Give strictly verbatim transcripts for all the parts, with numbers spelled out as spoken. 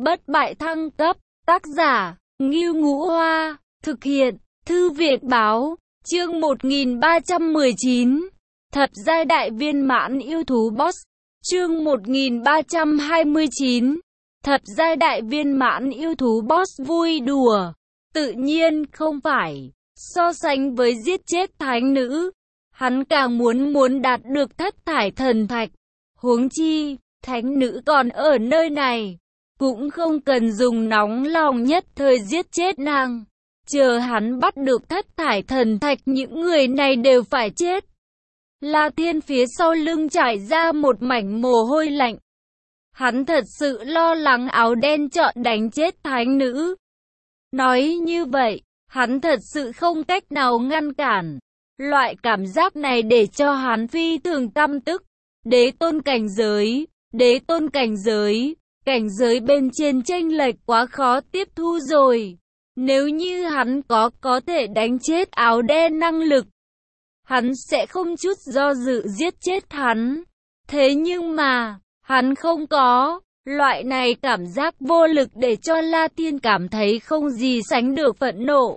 Bất bại thăng cấp, tác giả, Ngưu Ngũ Hoa, thực hiện, Thư viện Báo, chương một nghìn ba trăm mười chín, Thập giai đại viên mãn yêu thú boss, chương một nghìn ba trăm hai mươi chín, Thập giai đại viên mãn yêu thú boss vui đùa, tự nhiên không phải, so sánh với giết chết thánh nữ, hắn càng muốn muốn đạt được thất thải thần thạch, huống chi, thánh nữ còn ở nơi này. Cũng không cần dùng nóng lòng nhất thời giết chết nàng. Chờ hắn bắt được thất thải thần thạch, những người này đều phải chết. La Thiên phía sau lưng trải ra một mảnh mồ hôi lạnh. Hắn thật sự lo lắng áo đen chọn đánh chết thánh nữ. Nói như vậy, hắn thật sự không cách nào ngăn cản. Loại cảm giác này để cho hắn phi thường căm tức. Đế tôn cảnh giới, đế tôn cảnh giới. Cảnh giới bên trên chênh lệch quá khó tiếp thu rồi. Nếu như hắn có có thể đánh chết áo đen năng lực, hắn sẽ không chút do dự giết chết hắn. Thế nhưng mà, hắn không có. Loại này cảm giác vô lực để cho La Thiên cảm thấy không gì sánh được phẫn nộ.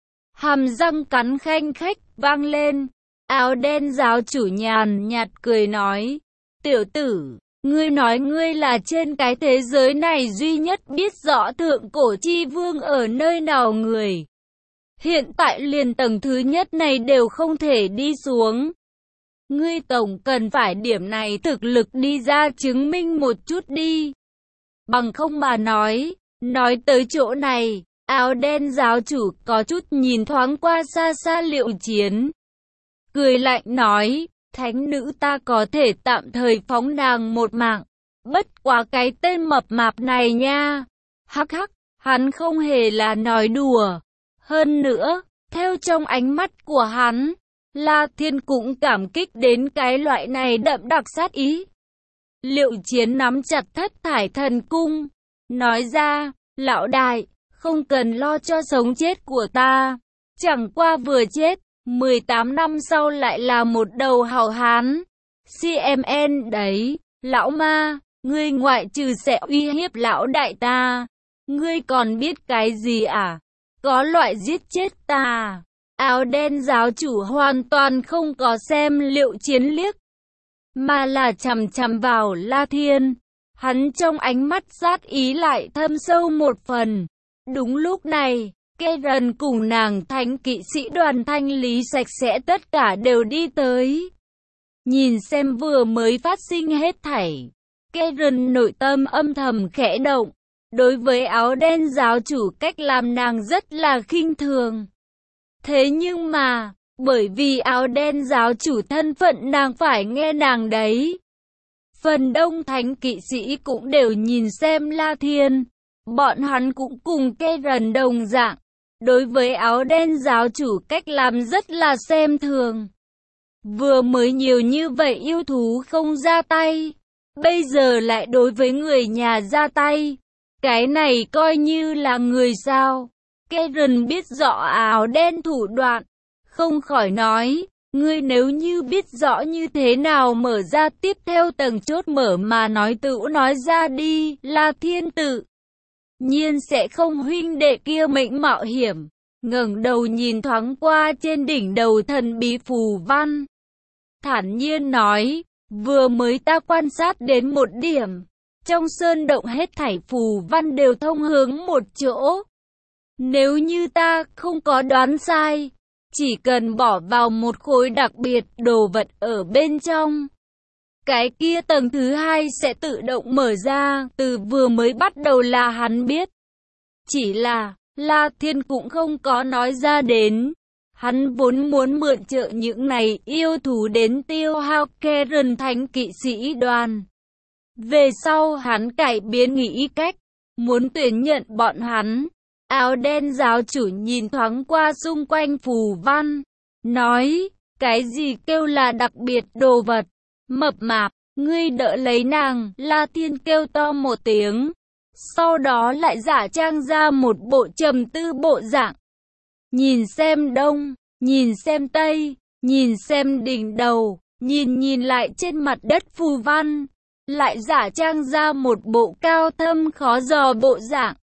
Hàm răng cắn khanh khách vang lên. Áo đen giáo chủ nhàn nhạt cười nói, tiểu tử, ngươi nói ngươi là trên cái thế giới này duy nhất biết rõ thượng cổ chi vương ở nơi nào người. Hiện tại liền tầng thứ nhất này đều không thể đi xuống. Ngươi tổng cần phải điểm này thực lực đi ra chứng minh một chút đi. Bằng không mà nói, nói tới chỗ này, áo đen giáo chủ có chút nhìn thoáng qua xa xa Liệu Chiến. Cười lạnh nói, thánh nữ ta có thể tạm thời phóng nàng một mạng, bất quá cái tên mập mạp này nha. Hắc hắc, hắn không hề là nói đùa. Hơn nữa, theo trong ánh mắt của hắn, La Thiên cũng cảm kích đến cái loại này đậm đặc sát ý. Liệu Chiến nắm chặt thất thải thần cung, nói ra, lão đại, không cần lo cho sống chết của ta, chẳng qua vừa chết. mười tám năm sau lại là một đầu hảo hán. xê em en đấy, lão ma, ngươi ngoại trừ sẽ uy hiếp lão đại ta, ngươi còn biết cái gì à? Có loại giết chết ta. Áo đen giáo chủ hoàn toàn không có xem Liệu Chiến liếc, mà là chằm chằm vào La Thiên. Hắn trong ánh mắt sát ý lại thâm sâu một phần. Đúng lúc này, Karen cùng nàng thánh kỵ sĩ đoàn thanh lý sạch sẽ tất cả đều đi tới. Nhìn xem vừa mới phát sinh hết thảy, Karen nội tâm âm thầm khẽ động. Đối với áo đen giáo chủ cách làm nàng rất là khinh thường. Thế nhưng mà, bởi vì áo đen giáo chủ thân phận nàng phải nghe nàng đấy. Phần đông thánh kỵ sĩ cũng đều nhìn xem La Thiên. Bọn hắn cũng cùng Karen đồng dạng. Đối với áo đen giáo chủ cách làm rất là xem thường. Vừa mới nhiều như vậy yêu thú không ra tay, bây giờ lại đối với người nhà ra tay. Cái này coi như là người sao? Karen biết rõ áo đen thủ đoạn, không khỏi nói, ngươi nếu như biết rõ như thế nào mở ra tiếp theo tầng chốt mở mà nói tự nói ra đi. La Thiên tự nhiên sẽ không huynh đệ kia mệnh mạo hiểm. Ngẩng đầu nhìn thoáng qua trên đỉnh đầu thần bí phù văn, thản nhiên nói, vừa mới ta quan sát đến một điểm, trong sơn động hết thảy phù văn đều thông hướng một chỗ. Nếu như ta không có đoán sai, chỉ cần bỏ vào một khối đặc biệt đồ vật ở bên trong, cái kia tầng thứ hai sẽ tự động mở ra. Từ vừa mới bắt đầu là hắn biết, chỉ là La Thiên cũng không có nói ra đến. Hắn vốn muốn mượn trợ những này yêu thú đến tiêu hao Karen thánh kỵ sĩ đoàn. Về sau hắn cải biến nghĩ cách, muốn tuyển nhận bọn hắn. Áo đen giáo chủ nhìn thoáng qua xung quanh phù văn, nói, cái gì kêu là đặc biệt đồ vật? Mập mạp, ngươi đỡ lấy nàng. La Thiên kêu to một tiếng, sau đó lại giả trang ra một bộ trầm tư bộ dạng. Nhìn xem đông, nhìn xem tây, nhìn xem đỉnh đầu, nhìn nhìn lại trên mặt đất phù văn. lại giả trang ra một bộ cao thâm khó dò bộ dạng.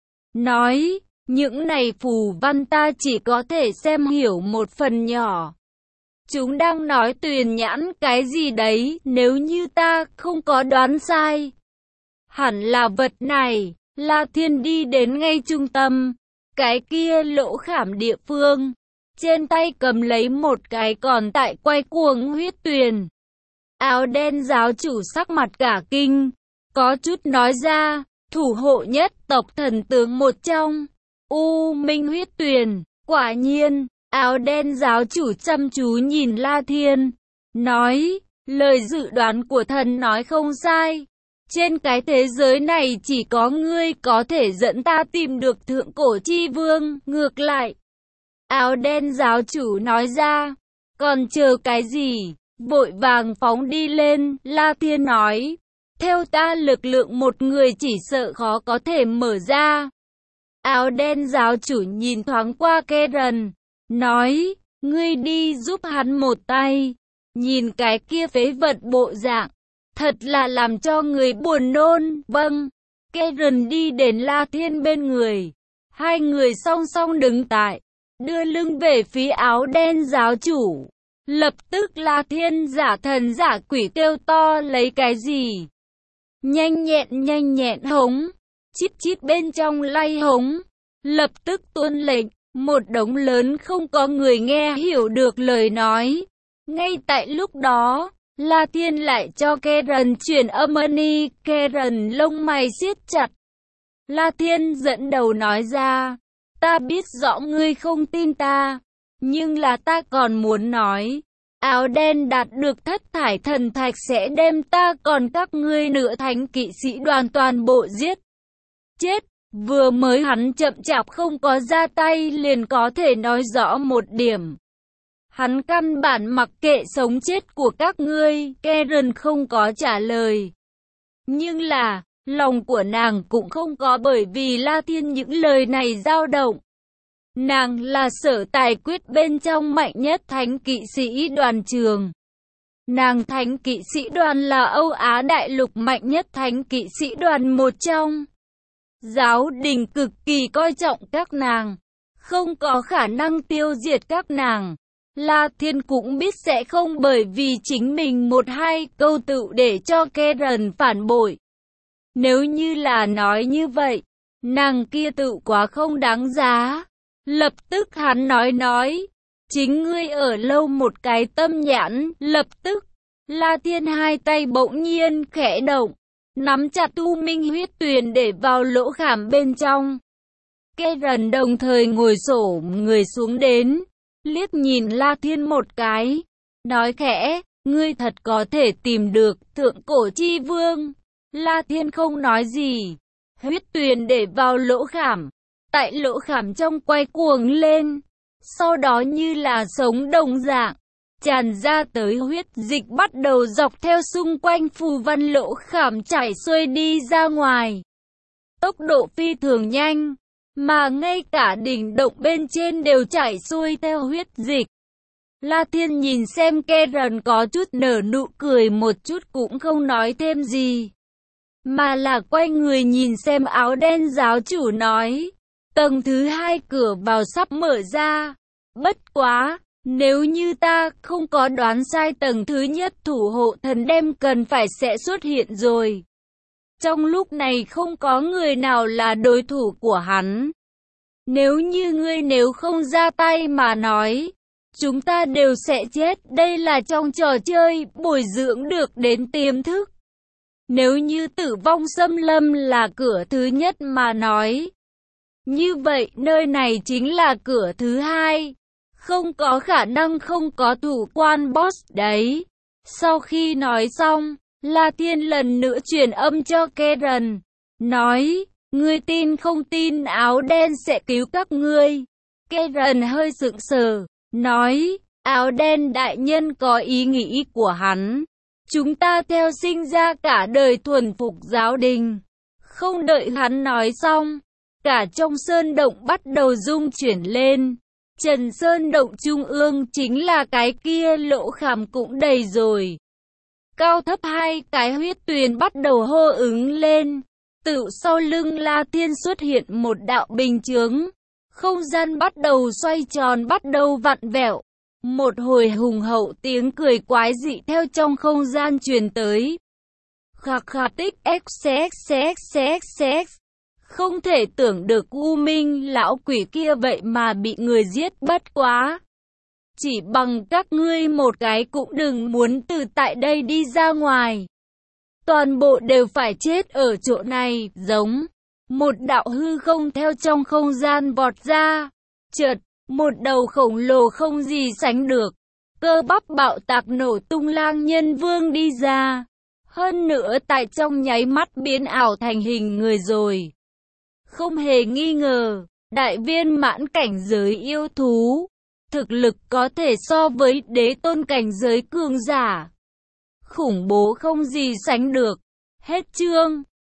Nói, những này phù văn ta chỉ có thể xem hiểu một phần nhỏ. Chúng đang nói tuyền nhãn cái gì đấy, nếu như ta không có đoán sai. Hẳn là vật này. La Thiên đi đến ngay trung tâm, cái kia lỗ khảm địa phương. Trên tay cầm lấy một cái còn tại quay cuồng huyết tuyền. Áo đen giáo chủ sắc mặt cả kinh, có chút nói ra, thủ hộ nhất tộc thần tướng một trong. U Minh huyết tuyền, quả nhiên, áo đen giáo chủ chăm chú nhìn La Thiên, nói, lời dự đoán của thần nói không sai. Trên cái thế giới này chỉ có ngươi có thể dẫn ta tìm được thượng cổ chi vương, ngược lại. Áo đen giáo chủ nói ra, còn chờ cái gì, vội vàng phóng đi lên, La Thiên nói, theo ta lực lượng một người chỉ sợ khó có thể mở ra. Áo đen giáo chủ nhìn thoáng qua Keren, nói, ngươi đi giúp hắn một tay, nhìn cái kia phế vật bộ dạng, thật là làm cho người buồn nôn. Vâng, Keren đi đến La Thiên bên người, hai người song song đứng tại, đưa lưng về phía áo đen giáo chủ. Lập tức La Thiên giả thần giả quỷ kêu to lấy cái gì. Nhanh nhẹn nhanh nhẹn hống, chít chít bên trong lay hống, lập tức tuôn lệnh, một đống lớn không có người nghe hiểu được lời nói. Ngay tại lúc đó, La Thiên lại cho Keren truyền âm ân. Keren lông mày siết chặt. La Thiên dẫn đầu nói ra, ta biết rõ ngươi không tin ta, nhưng là ta còn muốn nói, áo đen đạt được thất thải thần thạch sẽ đem ta còn các ngươi nửa thánh kỵ sĩ đoàn toàn bộ giết. Chết, vừa mới hắn chậm chạp không có ra tay liền có thể nói rõ một điểm. Hắn căn bản mặc kệ sống chết của các ngươi. Keren không có trả lời. Nhưng là, lòng của nàng cũng không có bởi vì La Thiên những lời này dao động. Nàng là sở tài quyết bên trong mạnh nhất thánh kỵ sĩ đoàn trường. Nàng thánh kỵ sĩ đoàn là Âu Á đại lục mạnh nhất thánh kỵ sĩ đoàn một trong. Giáo đình cực kỳ coi trọng các nàng, không có khả năng tiêu diệt các nàng. La Thiên cũng biết sẽ không bởi vì chính mình một hai câu tự để cho Keren phản bội. Nếu như là nói như vậy, nàng kia tự quá không đáng giá. Lập tức hắn nói nói, chính ngươi ở lâu một cái tâm nhãn. Lập tức, La Thiên hai tay bỗng nhiên khẽ động, nắm chặt U Minh huyết tuyền để vào lỗ khảm bên trong. Keren đồng thời ngồi xổm người xuống đến, liếc nhìn La Thiên một cái, nói khẽ, ngươi thật có thể tìm được thượng cổ chi vương. La Thiên không nói gì, huyết tuyền để vào lỗ khảm, tại lỗ khảm trong quay cuồng lên, sau đó như là sống đồng dạng, tràn ra tới huyết dịch bắt đầu dọc theo xung quanh phù văn lỗ khảm chảy xuôi đi ra ngoài. Tốc độ phi thường nhanh, mà ngay cả đỉnh động bên trên đều chảy xuôi theo huyết dịch. La Thiên nhìn xem Keren có chút nở nụ cười một chút cũng không nói thêm gì, mà là quay người nhìn xem áo đen giáo chủ nói, tầng thứ hai cửa vào sắp mở ra, bất quá, nếu như ta không có đoán sai tầng thứ nhất thủ hộ thần đem cần phải sẽ xuất hiện rồi. Trong lúc này không có người nào là đối thủ của hắn. Nếu như ngươi nếu không ra tay mà nói, chúng ta đều sẽ chết. Đây là trong trò chơi bồi dưỡng được đến tiềm thức. Nếu như tử vong xâm lâm là cửa thứ nhất mà nói, như vậy nơi này chính là cửa thứ hai. Không có khả năng không có thủ quan boss đấy. Sau khi nói xong, La Thiên lần nữa truyền âm cho Keren, nói, ngươi tin không tin áo đen sẽ cứu các ngươi. Keren hơi sững sờ, nói, áo đen đại nhân có ý nghĩ của hắn. Chúng ta theo sinh ra cả đời thuần phục giáo đình. Không đợi hắn nói xong, cả trong sơn động bắt đầu rung chuyển lên. Trần sơn động trung ương chính là cái kia lỗ khảm cũng đầy rồi. cao thấp hai cái huyết tuyền bắt đầu hô ứng lên. Tự sau lưng La Thiên xuất hiện một đạo bình chướng. Không gian bắt đầu xoay tròn, bắt đầu vặn vẹo. Một hồi hùng hậu tiếng cười quái dị theo trong không gian truyền tới. Khạc khạc tích x x x x x. Không thể tưởng được U Minh lão quỷ kia vậy mà bị người giết, bất quá. Chỉ bằng các ngươi một cái cũng đừng muốn từ tại đây đi ra ngoài. Toàn bộ đều phải chết ở chỗ này, giống. Một đạo hư không theo trong không gian vọt ra. Chợt, một đầu khổng lồ không gì sánh được. Cơ bắp bạo tạc nổ tung Lang Nhân Vương đi ra. Hơn nữa tại trong nháy mắt biến ảo thành hình người rồi. Không hề nghi ngờ, đại viên mãn cảnh giới yêu thú. Thực lực có thể so với đế tôn cảnh giới cường giả. Khủng bố không gì sánh được. Hết chương.